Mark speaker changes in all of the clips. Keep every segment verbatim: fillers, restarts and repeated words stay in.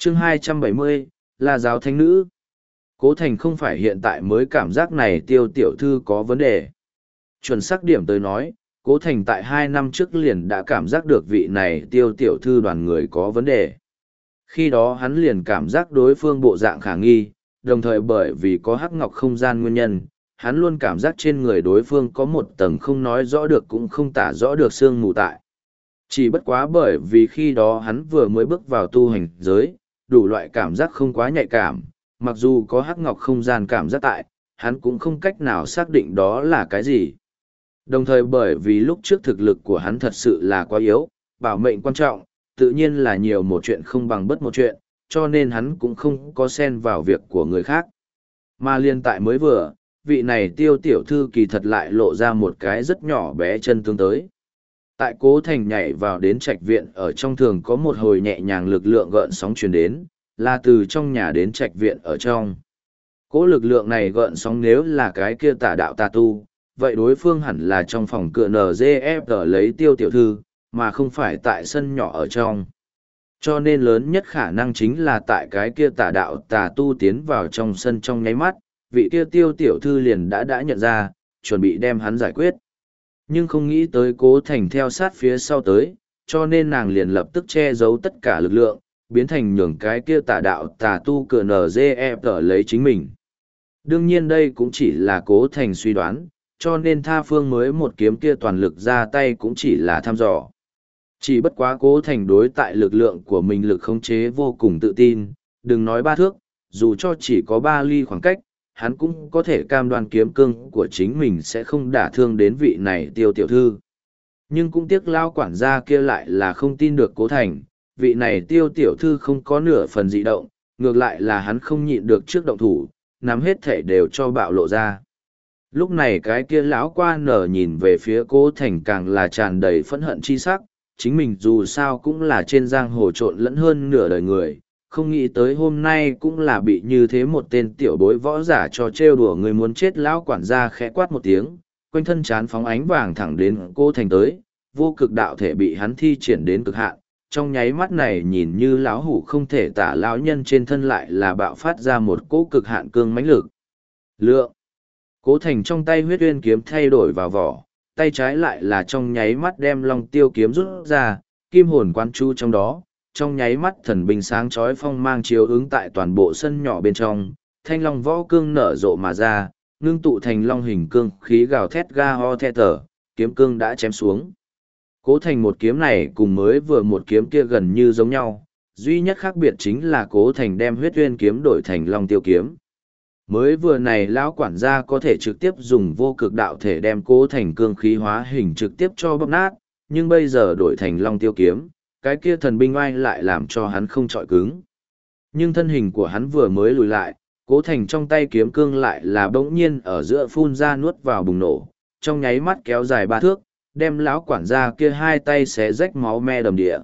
Speaker 1: Chương hai trăm bảy mươi, là giáo thánh nữ. Cố Thành không phải hiện tại mới cảm giác này Tiêu tiểu thư có vấn đề. Chuẩn xác điểm tới nói, Cố Thành tại hai năm trước liền đã cảm giác được vị này Tiêu tiểu thư đoàn người có vấn đề. Khi đó hắn liền cảm giác đối phương bộ dạng khả nghi, đồng thời bởi vì có hắc ngọc không gian nguyên nhân, hắn luôn cảm giác trên người đối phương có một tầng không nói rõ được cũng không tả rõ được sương mù tại. Chỉ bất quá bởi vì khi đó hắn vừa mới bước vào tu hành giới, đủ loại cảm giác không quá nhạy cảm, mặc dù có hắc ngọc không gian cảm giác tại, hắn cũng không cách nào xác định đó là cái gì. Đồng thời bởi vì lúc trước thực lực của hắn thật sự là quá yếu, bảo mệnh quan trọng, tự nhiên là nhiều một chuyện không bằng bất một chuyện, cho nên hắn cũng không có xen vào việc của người khác. Mà liên tại mới vừa, vị này Tiêu tiểu thư kỳ thật lại lộ ra một cái rất nhỏ bé chân tướng tới. Tại Cố Thành nhảy vào đến trạch viện ở trong thường có một hồi nhẹ nhàng lực lượng gợn sóng truyền đến, là từ trong nhà đến trạch viện ở trong. Cố lực lượng này gợn sóng nếu là cái kia tà đạo tà tu, vậy đối phương hẳn là trong phòng cửa en giê ép tờ lấy Tiêu tiểu thư, mà không phải tại sân nhỏ ở trong. Cho nên lớn nhất khả năng chính là tại cái kia tà đạo tà tu tiến vào trong sân trong nháy mắt, vị kia Tiêu tiểu thư liền đã đã nhận ra, chuẩn bị đem hắn giải quyết. Nhưng không nghĩ tới Cố Thành theo sát phía sau tới, cho nên nàng liền lập tức che giấu tất cả lực lượng, biến thành nhường cái kia tà đạo tà tu cửa en giê ép tờ lấy chính mình. Đương nhiên đây cũng chỉ là Cố Thành suy đoán, cho nên tha phương mới một kiếm kia toàn lực ra tay cũng chỉ là thăm dò. Chỉ bất quá Cố Thành đối tại lực lượng của mình lực khống chế vô cùng tự tin, đừng nói ba thước, dù cho chỉ có ba ly khoảng cách, hắn cũng có thể cam đoan kiếm cương của chính mình sẽ không đả thương đến vị này Tiêu tiểu thư. Nhưng cũng tiếc lao quản gia kia lại là không tin được Cố Thành, vị này Tiêu tiểu thư không có nửa phần dị động, ngược lại là hắn không nhịn được trước động thủ, nắm hết thể đều cho bạo lộ ra. Lúc này cái kia lão qua nở nhìn về phía Cố Thành càng là tràn đầy phẫn hận chi sắc, chính mình dù sao cũng là trên giang hồ trộn lẫn hơn nửa đời người, không nghĩ tới hôm nay cũng là bị như thế một tên tiểu bối võ giả cho trêu đùa người muốn chết. Lão quản gia khẽ quát một tiếng, quanh thân chán phóng ánh vàng thẳng đến Cố Thành tới, vô cực đạo thể bị hắn thi triển đến cực hạn, trong nháy mắt này nhìn như lão hủ không thể tả lão nhân trên thân lại là bạo phát ra một cỗ cực hạn cương mãnh lực. Lượng. Cố Thành trong tay huyết uyên kiếm thay đổi vào vỏ, tay trái lại là trong nháy mắt đem long tiêu kiếm rút ra, kim hồn quán chu trong đó, trong nháy mắt thần binh sáng chói phong mang chiếu ứng tại toàn bộ sân nhỏ bên trong, thanh long võ cương nở rộ mà ra, ngưng tụ thành long hình cương khí gào thét ga ho the tở, kiếm cương đã chém xuống. Cố Thành một kiếm này cùng mới vừa một kiếm kia gần như giống nhau, duy nhất khác biệt chính là Cố Thành đem huyết uyên kiếm đổi thành long tiêu kiếm. Mới vừa này lão quản gia có thể trực tiếp dùng vô cực đạo thể đem Cố Thành cương khí hóa hình trực tiếp cho bóp nát, nhưng bây giờ đổi thành long tiêu kiếm, cái kia thần binh oai lại làm cho hắn không trọi cứng. Nhưng thân hình của hắn vừa mới lùi lại, Cố Thành trong tay kiếm cương lại là bỗng nhiên ở giữa phun ra nuốt vào bùng nổ, trong nháy mắt kéo dài ba thước, đem lão quản gia kia hai tay xé rách máu me đầm địa.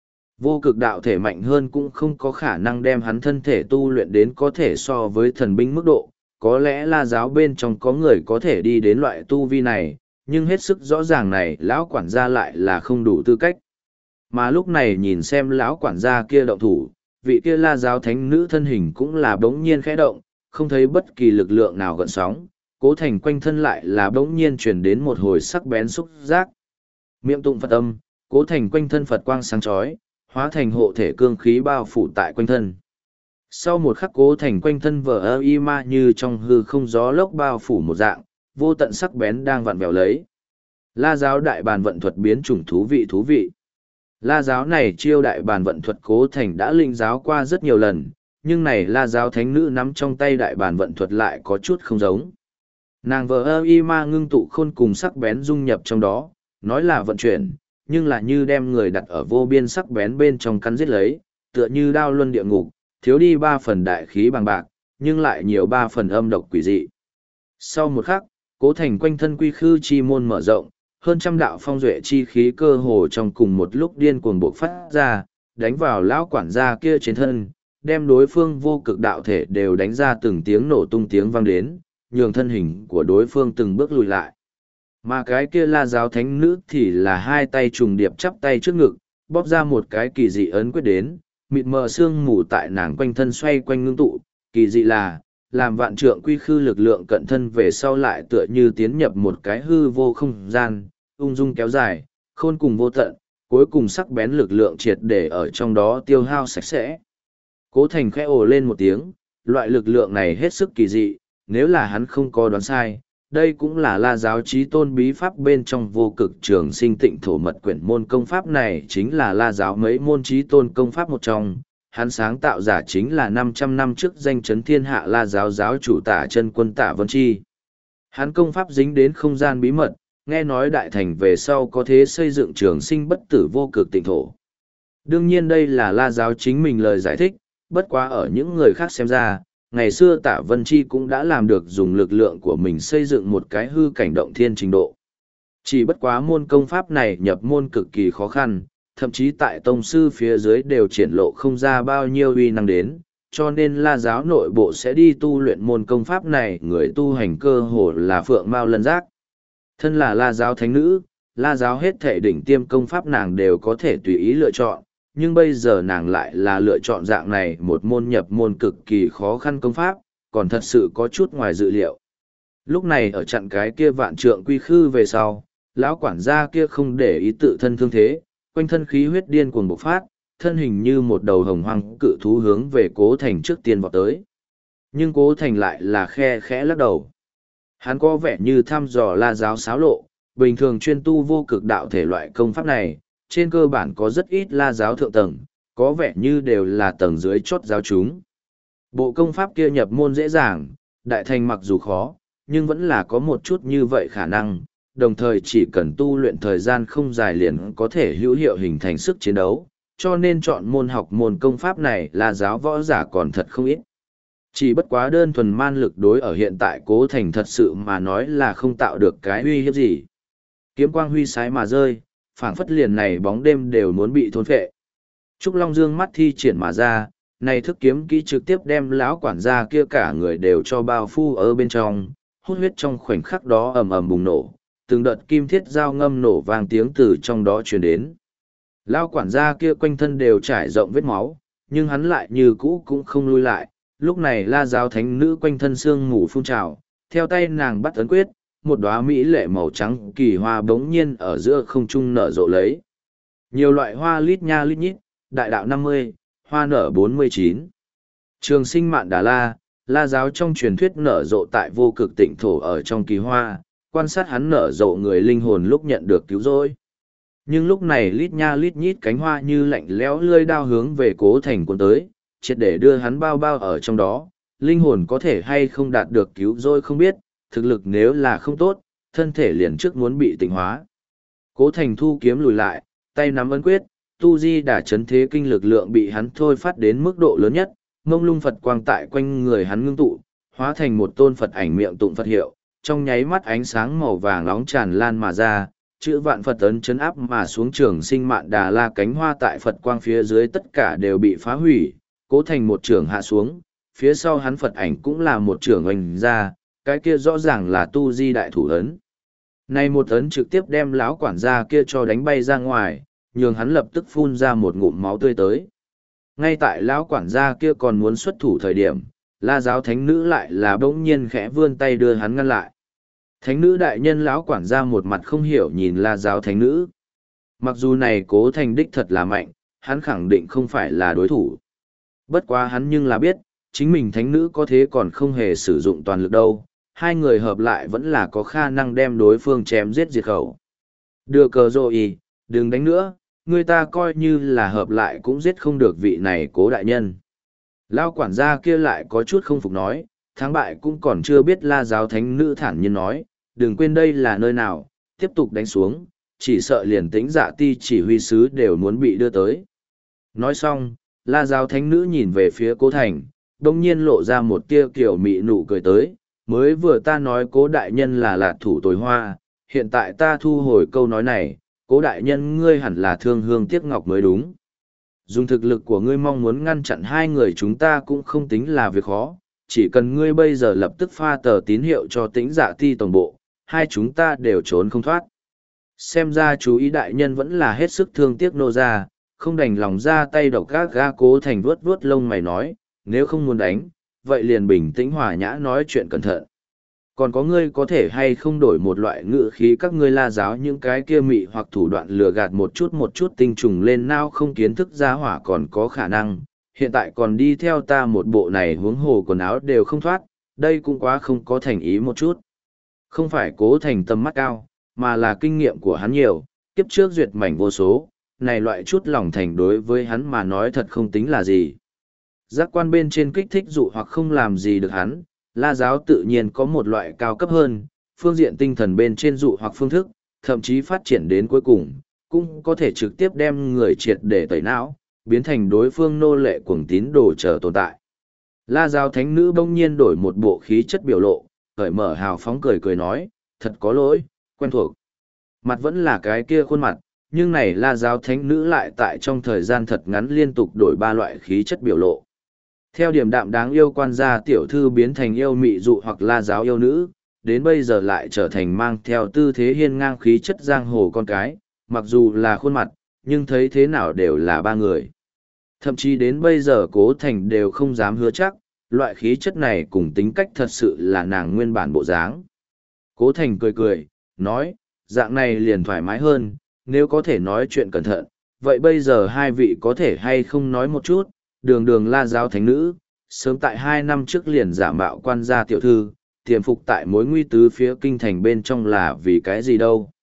Speaker 1: Vô cực đạo thể mạnh hơn cũng không có khả năng đem hắn thân thể tu luyện đến có thể so với thần binh mức độ, có lẽ La giáo bên trong có người có thể đi đến loại tu vi này, nhưng hết sức rõ ràng này lão quản gia lại là không đủ tư cách. Mà lúc này nhìn xem lão quản gia kia động thủ, vị kia La giáo thánh nữ thân hình cũng là bỗng nhiên khẽ động, không thấy bất kỳ lực lượng nào gợn sóng, Cố Thành quanh thân lại là bỗng nhiên truyền đến một hồi sắc bén xúc giác. Miệng tụng Phật âm, Cố Thành quanh thân Phật quang sáng chói, hóa thành hộ thể cương khí bao phủ tại quanh thân. Sau một khắc Cố Thành quanh thân vờ ơ y ma như trong hư không gió lốc bao phủ một dạng, vô tận sắc bén đang vặn vẹo lấy. La giáo đại bàn vận thuật biến chủng thú vị thú vị. La giáo này chiêu đại bàn vận thuật Cố Thành đã linh giáo qua rất nhiều lần, nhưng này La giáo thánh nữ nắm trong tay đại bàn vận thuật lại có chút không giống. Nàng vờ ơ y ma ngưng tụ khôn cùng sắc bén dung nhập trong đó, nói là vận chuyển, nhưng là như đem người đặt ở vô biên sắc bén bên trong cắn giết lấy, tựa như đao luân địa ngục, thiếu đi ba phần đại khí bằng bạc, nhưng lại nhiều ba phần âm độc quỷ dị. Sau một khắc, Cố Thành quanh thân quy khư chi môn mở rộng, hơn trăm đạo phong duệ chi khí cơ hồ trong cùng một lúc điên cuồng bộc phát ra, đánh vào lão quản gia kia trên thân, đem đối phương vô cực đạo thể đều đánh ra từng tiếng nổ tung tiếng vang đến, nhường thân hình của đối phương từng bước lùi lại. Mà cái kia La giáo thánh nữ thì là hai tay trùng điệp chắp tay trước ngực, bóp ra một cái kỳ dị ấn quyết đến, mịt mờ sương mù tại nàng quanh thân xoay quanh ngưng tụ, kỳ dị là, làm vạn trượng quy khư lực lượng cận thân về sau lại tựa như tiến nhập một cái hư vô không gian, ung dung kéo dài, khôn cùng vô tận, cuối cùng sắc bén lực lượng triệt để ở trong đó tiêu hao sạch sẽ. Cố Thành khẽ ồ lên một tiếng, loại lực lượng này hết sức kỳ dị, nếu là hắn không có đoán sai, đây cũng là La giáo chí tôn bí pháp bên trong vô cực trường sinh tịnh thổ mật quyển môn công pháp này chính là La giáo mấy môn chí tôn công pháp một trong. Hắn sáng tạo giả chính là năm trăm năm trước danh chấn thiên hạ La giáo giáo chủ Tả Chân Quân Tả Vân Chi. Hắn công pháp dính đến không gian bí mật, nghe nói đại thành về sau có thể xây dựng trường sinh bất tử vô cực tịnh thổ. Đương nhiên đây là La giáo chính mình lời giải thích, bất quá ở những người khác xem ra, ngày xưa Tả Vân Chi cũng đã làm được dùng lực lượng của mình xây dựng một cái hư cảnh động thiên trình độ. Chỉ bất quá môn công pháp này nhập môn cực kỳ khó khăn, thậm chí tại tông sư phía dưới đều triển lộ không ra bao nhiêu uy năng đến, cho nên La giáo nội bộ sẽ đi tu luyện môn công pháp này, người tu hành cơ hồ là phượng mao lân giác. Thân là La giáo thánh nữ, La giáo hết thể đỉnh tiêm công pháp nàng đều có thể tùy ý lựa chọn, nhưng bây giờ nàng lại là lựa chọn dạng này một môn nhập môn cực kỳ khó khăn công pháp, còn thật sự có chút ngoài dự liệu. Lúc này ở trận cái kia vạn trượng quy khư về sau, lão quản gia kia không để ý tự thân thương thế, quanh thân khí huyết điên cuồng bộc phát, thân hình như một đầu hồng hoang cự thú hướng về Cố Thành trước tiên vọt tới. Nhưng Cố Thành lại là khe khẽ lắc đầu. Hắn có vẻ như thăm dò La giáo xáo lộ, bình thường chuyên tu vô cực đạo thể loại công pháp này, trên cơ bản có rất ít La giáo thượng tầng, có vẻ như đều là tầng dưới chốt giáo chúng. Bộ công pháp kia nhập môn dễ dàng, đại thành mặc dù khó, nhưng vẫn là có một chút như vậy khả năng, đồng thời chỉ cần tu luyện thời gian không dài liền có thể hữu hiệu hình thành sức chiến đấu, cho nên chọn môn học môn công pháp này là giáo võ giả còn thật không ít. Chỉ bất quá đơn thuần man lực đối ở hiện tại Cố Thành thật sự mà nói là không tạo được cái uy hiếp gì. Kiếm quang huy sái mà rơi, phảng phất liền này bóng đêm đều muốn bị thôn phệ. Trúc Long Dương mắt thi triển mà ra, này thức kiếm kỹ trực tiếp đem lão quản gia kia cả người đều cho bao phu ở bên trong, hút huyết trong khoảnh khắc đó ầm ầm bùng nổ, từng đợt kim thiết dao ngâm nổ vang tiếng từ trong đó truyền đến. Lão quản gia kia quanh thân đều trải rộng vết máu, nhưng hắn lại như cũ cũng không lui lại. Lúc này La giáo thánh nữ quanh thân xương mù phun trào, theo tay nàng bắt ấn quyết, một đóa mỹ lệ màu trắng kỳ hoa bỗng nhiên ở giữa không trung nở rộ lấy. Nhiều loại hoa lít nha lít nhít, đại đạo năm mươi, hoa nở bốn mươi chín. Trường sinh mạn Đà La, La giáo trong truyền thuyết nở rộ tại vô cực tịnh thổ ở trong kỳ hoa, quan sát hắn nở rộ người linh hồn lúc nhận được cứu rỗi. Nhưng lúc này lít nha lít nhít cánh hoa như lạnh lẽo lưỡi đao hướng về Cố Thành cuốn tới, triệt để đưa hắn bao bao ở trong đó, linh hồn có thể hay không đạt được cứu rỗi không biết, thực lực nếu là không tốt, thân thể liền trước muốn bị tịnh hóa. Cố Thành thu kiếm lùi lại, tay nắm ấn quyết, tu di đả chấn thế kinh lực lượng bị hắn thôi phát đến mức độ lớn nhất, mông lung Phật quang tại quanh người hắn ngưng tụ, hóa thành một tôn Phật ảnh miệng tụng Phật hiệu, trong nháy mắt ánh sáng màu vàng nóng tràn lan mà ra, chữ vạn Phật ấn chấn áp mà xuống trường sinh mạn Đà La cánh hoa tại Phật quang phía dưới tất cả đều bị phá hủy, Cố Thành một trường hạ xuống, phía sau hắn Phật ảnh cũng là một trường oanh ra, cái kia rõ ràng là tu di đại thủ ấn. Này một ấn trực tiếp đem lão quản gia kia cho đánh bay ra ngoài, nhường hắn lập tức phun ra một ngụm máu tươi tới. Ngay tại lão quản gia kia còn muốn xuất thủ thời điểm, La giáo thánh nữ lại là bỗng nhiên khẽ vươn tay đưa hắn ngăn lại. Thánh nữ đại nhân lão quản gia một mặt không hiểu nhìn La giáo thánh nữ. Mặc dù này Cố Thành đích thật là mạnh, hắn khẳng định không phải là đối thủ. Bất quá hắn nhưng là biết, chính mình thánh nữ có thế còn không hề sử dụng toàn lực đâu, hai người hợp lại vẫn là có khả năng đem đối phương chém giết diệt khẩu. Đưa cờ rồi, đừng đánh nữa, người ta coi như là hợp lại cũng giết không được vị này Cố đại nhân. Lao quản gia kia lại có chút không phục nói, thắng bại cũng còn chưa biết. La giáo thánh nữ thản nhiên nói, đừng quên đây là nơi nào, tiếp tục đánh xuống, chỉ sợ liền tĩnh dạ ti chỉ huy sứ đều muốn bị đưa tới. Nói xong, La giáo thánh nữ nhìn về phía Cố Thành, đông nhiên lộ ra một tia kiểu mị nụ cười tới, mới vừa ta nói Cố đại nhân là lạc thủ tối hoa, hiện tại ta thu hồi câu nói này, Cố đại nhân ngươi hẳn là thương hương tiếc ngọc mới đúng. Dùng thực lực của ngươi mong muốn ngăn chặn hai người chúng ta cũng không tính là việc khó, chỉ cần ngươi bây giờ lập tức pha tờ tín hiệu cho tĩnh dạ ti tổng bộ, hai chúng ta đều trốn không thoát. Xem ra chú ý đại nhân vẫn là hết sức thương tiếc nô gia, không đành lòng ra tay độc gác ga. Cố Thành vuốt vuốt lông mày nói, nếu không muốn đánh, vậy liền bình tĩnh hòa nhã nói chuyện cẩn thận. Còn có ngươi có thể hay không đổi một loại ngữ khí, các ngươi La giáo những cái kia mị hoặc thủ đoạn lừa gạt một chút một chút tinh trùng lên nao không kiến thức ra hỏa còn có khả năng, hiện tại còn đi theo ta một bộ này huống hồ quần áo đều không thoát, đây cũng quá không có thành ý một chút. Không phải Cố Thành tầm mắt cao, mà là kinh nghiệm của hắn nhiều, kiếp trước duyệt mảnh vô số, này loại chút lòng thành đối với hắn mà nói thật không tính là gì. Giác quan bên trên kích thích dụ hoặc không làm gì được hắn, La giáo tự nhiên có một loại cao cấp hơn, phương diện tinh thần bên trên dụ hoặc phương thức, thậm chí phát triển đến cuối cùng, cũng có thể trực tiếp đem người triệt để tẩy não, biến thành đối phương nô lệ cuồng tín đồ chờ tồn tại. La giáo thánh nữ bỗng nhiên đổi một bộ khí chất biểu lộ, cởi mở hào phóng cười cười nói, thật có lỗi, quen thuộc. Mặt vẫn là cái kia khuôn mặt, nhưng này La giáo thánh nữ lại tại trong thời gian thật ngắn liên tục đổi ba loại khí chất biểu lộ. Theo điểm đạm đáng yêu quan gia tiểu thư biến thành yêu mị dụ hoặc La giáo yêu nữ, đến bây giờ lại trở thành mang theo tư thế hiên ngang khí chất giang hồ con cái, mặc dù là khuôn mặt, nhưng thấy thế nào đều là ba người. Thậm chí đến bây giờ Cố Thành đều không dám hứa chắc, loại khí chất này cùng tính cách thật sự là nàng nguyên bản bộ dáng. Cố Thành cười cười, nói, dạng này liền thoải mái hơn, nếu có thể nói chuyện cẩn thận, vậy bây giờ hai vị có thể hay không nói một chút, đường đường La giáo thánh nữ, sớm tại hai năm trước liền giả mạo quan gia tiểu thư, tiềm phục tại mối nguy tứ phía kinh thành bên trong là vì cái gì đâu.